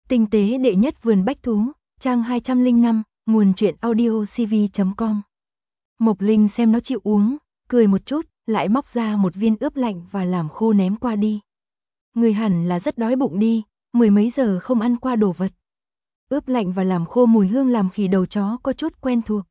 Tinh tế đệ nhất vườn bách thú, trang 205, nguồn truyện audio cv.com. Mộc Linh xem nó chịu uống, cười một chút, lại móc ra một viên ướp lạnh và làm khô ném qua đi. Người hẳn là rất đói bụng đi, mười mấy giờ không ăn qua đồ vật. Ướp lạnh và làm khô mùi hương làm khỉ đầu chó có chút quen thuộc.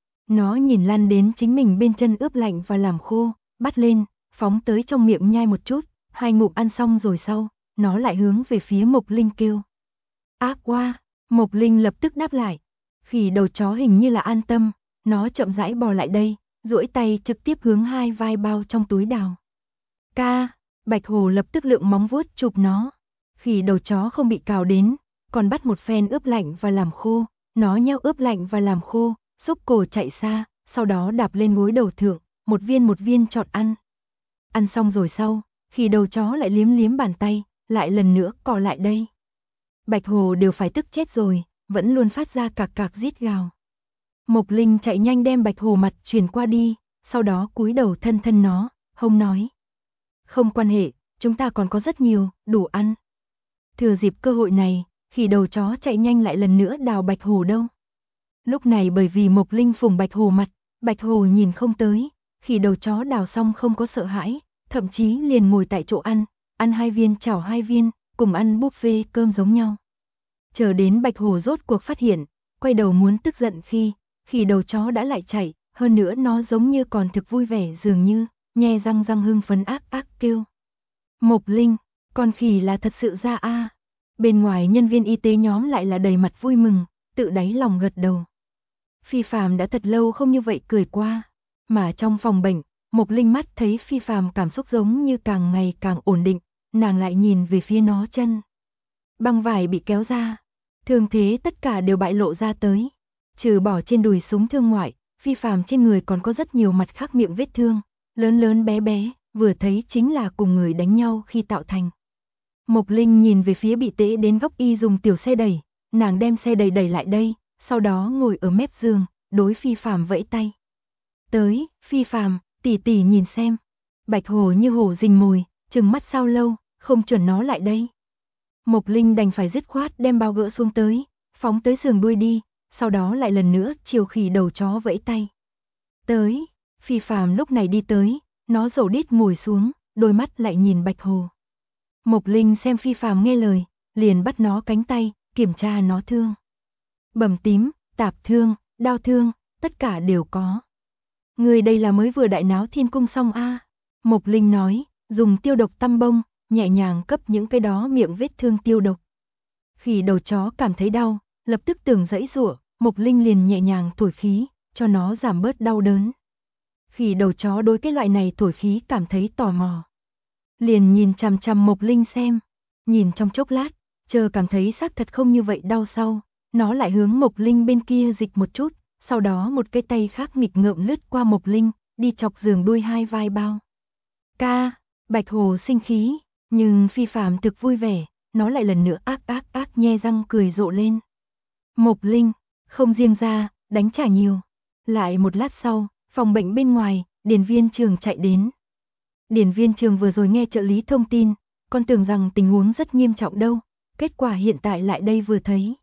Nó nhìn lăn đến chính mình bên chân ướp lạnh và làm khô, bắt lên, phóng tới trong miệng nhai một chút, hai ngụm ăn xong rồi sau, nó lại hướng về phía Mộc Linh kêu. Ác quá, Mộc Linh lập tức đáp lại. Khỉ đầu chó hình như là an tâm, nó chậm rãi bò lại đây, duỗi tay trực tiếp hướng hai vai bao trong túi đào. Ca, Bạch Hổ lập tức lượng móng vuốt chụp nó. Khỉ đầu chó không bị cào đến, còn bắt một phen ướp lạnh và làm khô, nó nheo ướp lạnh và làm khô, xúc cổ chạy xa, sau đó đạp lên gối đầu thượng, một viên chọn ăn. Ăn xong rồi sau, khỉ đầu chó lại liếm liếm bàn tay, lại lần nữa cò lại đây. Bạch Hổ đều phải tức chết rồi, vẫn luôn phát ra cạc cạc rít gào. Mộc Linh chạy nhanh đem Bạch Hổ mặt truyền qua đi, sau đó cúi đầu thân thân nó, hông nói. Không quan hệ, chúng ta còn có rất nhiều, đủ ăn. Thừa dịp cơ hội này, khỉ đầu chó chạy nhanh lại lần nữa đào Bạch Hổ đâu. Lúc này bởi vì Mộc Linh phủng Bạch Hổ mặt, Bạch Hổ nhìn không tới, khỉ đầu chó đào xong không có sợ hãi, thậm chí liền ngồi tại chỗ ăn 2 viên chảo 2 viên, cùng ăn buffet cơm giống nhau. Chờ đến Bạch Hổ rốt cuộc phát hiện, quay đầu muốn tức giận khi, khỉ đầu chó đã lại chạy, hơn nữa nó giống như còn thực vui vẻ dường như, nhe răng hưng phấn ác kêu. Mộc Linh, con khỉ là thật sự ra a. Bên ngoài nhân viên y tế nhóm lại là đầy mặt vui mừng, tự đáy lòng gật đầu. Phi Phàm đã thật lâu không như vậy cười qua, mà trong phòng bệnh, Mộc Linh mắt thấy Phi Phàm cảm xúc giống như càng ngày càng ổn định, nàng lại nhìn về phía nó chân. Băng vải bị kéo ra, thương thế tất cả đều bại lộ ra tới. Trừ bỏ trên đùi súng thương ngoại, Phi Phàm trên người còn có rất nhiều mặt khác miệng vết thương, lớn bé bé, vừa thấy chính là cùng người đánh nhau khi tạo thành. Mộc Linh nhìn về phía bị tễ đến góc y dùng tiểu xe đẩy, nàng đem xe đẩy lại đây, sau đó ngồi ở mép giường, đối Phi Phàm vẫy tay. Tới, Phi Phàm, tỷ tỷ nhìn xem. Bạch Hổ như hổ rình mồi, trừng mắt sao lâu, không chuẩn nó lại đây. Mộc Linh đành phải dứt khoát đem bao gỡ xuống tới, phóng tới giường đuôi đi, sau đó lại lần nữa chiều khỉ đầu chó vẫy tay. Tới, Phi Phàm lúc này đi tới, nó dầu đít ngồi xuống, đôi mắt lại nhìn Bạch Hổ. Mộc Linh xem Phi Phàm nghe lời, liền bắt nó cánh tay, kiểm tra nó thương. Bầm tím, tạp thương, đau thương, tất cả đều có. Người đây là mới vừa đại náo thiên cung xong a. Mộc Linh nói, dùng tiêu độc tăm bông, nhẹ nhàng cấp những cái đó miệng vết thương tiêu độc. Khỉ đầu chó cảm thấy đau, lập tức tưởng giãy giụa, Mộc Linh liền nhẹ nhàng thổi khí, cho nó giảm bớt đau đớn. Khỉ đầu chó đối cái loại này thổi khí cảm thấy tò mò. Liền nhìn chằm chằm Mộc Linh xem, nhìn trong chốc lát, chờ cảm thấy xác thật không như vậy đau sau, nó lại hướng Mộc Linh bên kia dịch một chút, sau đó một cái tay khác nghịch ngợm lướt qua Mộc Linh, đi chọc giường đuôi hai vai bao. Ca, Bạch Hổ sinh khí, nhưng Phi Phàm thực vui vẻ, nó lại lần nữa ác nhe răng cười rộ lên. Mộc Linh, không riêng ra, đánh trả nhiều. Lại một lát sau, phòng bệnh bên ngoài, Điền Viên Trường chạy đến. Điền Viên Trường vừa rồi nghe trợ lý thông tin, còn tưởng rằng tình huống rất nghiêm trọng đâu, kết quả hiện tại lại đây vừa thấy.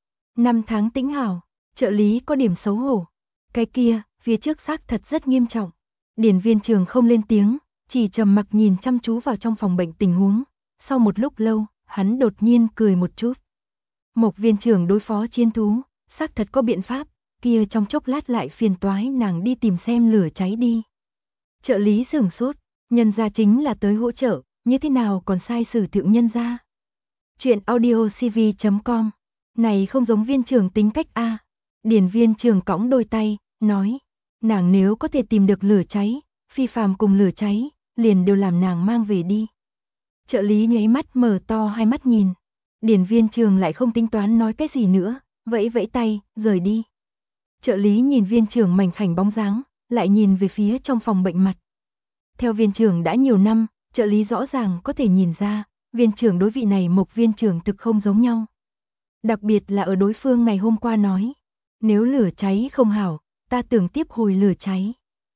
5 tháng tĩnh hảo, trợ lý có điểm xấu hổ. Cái kia, phía trước xác thật rất nghiêm trọng. Điền Viên Trường không lên tiếng, chỉ trầm mặc nhìn chăm chú vào trong phòng bệnh tình huống. Sau một lúc lâu, hắn đột nhiên cười một chút. Mộc Viên Trường đối phó chiến thú, xác thật có biện pháp, kia trong chốc lát lại phiền toái nàng đi tìm xem lửa cháy đi. Trợ lý sửng sốt, nhân gia chính là tới hỗ trợ, như thế nào còn sai sử thượng nhân gia. Chuyện audio cv.com, này không giống Viên Trường tính cách a. Điền Viên Trường cõng đôi tay, nói, nàng nếu có thể tìm được lửa cháy, Phi Phàm cùng lửa cháy, liền đều làm nàng mang về đi. Trợ lý nháy mắt mở to hai mắt nhìn. Điền Viên Trường lại không tính toán nói cái gì nữa, vẫy tay, rời đi. Trợ lý nhìn Viên Trường mảnh khảnh bóng dáng, lại nhìn về phía trong phòng bệnh mặt. Theo Viên Trường đã nhiều năm, trợ lý rõ ràng có thể nhìn ra, Viên Trường đối vị này Mộc Viên Trường thực không giống nhau. Đặc biệt là ở đối phương ngày hôm qua nói, nếu lửa cháy không hảo, ta tưởng tiếp hồi lửa cháy.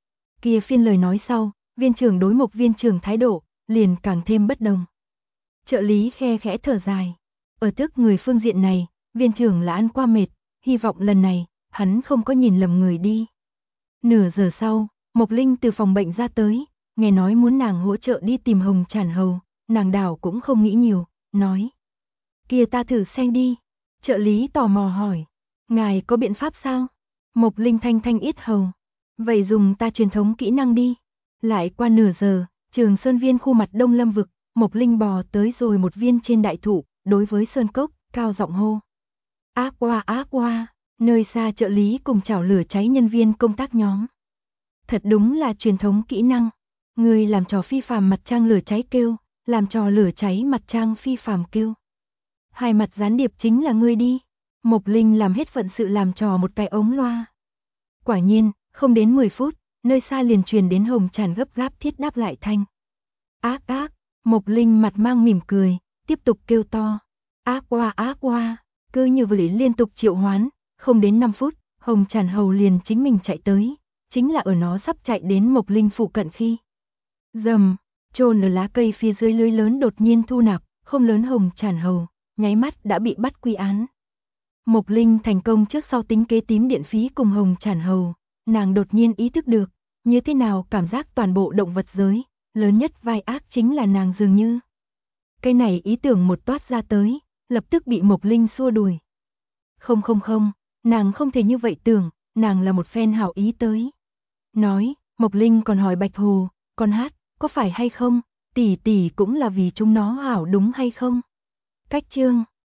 Kia phiên lời nói sau, Viên Trường đối Mộc Viên Trường thái độ, liền càng thêm bất đồng. Trợ lý khe khẽ thở dài. Ở tức người phương diện này, viên trưởng là ăn qua mệt, hy vọng lần này, hắn không có nhìn lầm người đi. Nửa giờ sau, Mộc Linh từ phòng bệnh ra tới, nghe nói muốn nàng hỗ trợ đi tìm Hồng Trản Hầu, nàng đảo cũng không nghĩ nhiều, nói. Kia ta thử xem đi. Trợ lý tò mò hỏi, ngài có biện pháp sao? Mộc Linh thanh thanh ít hầu. Vậy dùng ta truyền thống kỹ năng đi. Lại qua nửa giờ, Trường Sơn Viên khu mặt Đông Lâm vực, Mộc Linh bò tới rồi một viên trên đại thụ, đối với Sơn Cốc, cao giọng hô. Ác qua, nơi xa trợ lý cùng chảo lửa cháy nhân viên công tác nhóm. Thật đúng là truyền thống kỹ năng. Người làm trò phi phàm mặt trăng lửa cháy kêu, làm trò lửa cháy mặt trăng phi phàm kêu. Hai mặt gián điệp chính là ngươi đi. Mộc Linh làm hết phận sự làm trò một cái ống loa. Quả nhiên, không đến 10 phút, nơi xa liền truyền đến Hồng Trản gấp gáp thiết đáp lại thanh. Ác, Mộc Linh mặt mang mỉm cười, tiếp tục kêu to. Ác qua, cứ như vậy liên tục triệu hoán, không đến 5 phút, Hồng Trản Hầu liền chính mình chạy tới, chính là ở nó sắp chạy đến Mộc Linh phụ cận khi. Dầm, chôn ở lá cây phía dưới lưới lớn đột nhiên thu nạp, không lớn Hồng Trản Hầu, nháy mắt đã bị bắt quy án. Mộc Linh thành công trước sau tính kế tím điện phí cùng Hồng Trản Hầu, nàng đột nhiên ý thức được, như thế nào cảm giác toàn bộ động vật giới, lớn nhất vai ác chính là nàng dường như. Cái này ý tưởng một toát ra tới, lập tức bị Mộc Linh xua đuổi. Không, nàng không thể như vậy tưởng, nàng là một fan hảo ý tới. Nói, Mộc Linh còn hỏi Bạch Hồ, con hát, có phải hay không, tỷ tỷ cũng là vì chúng nó hảo đúng hay không? Cách chương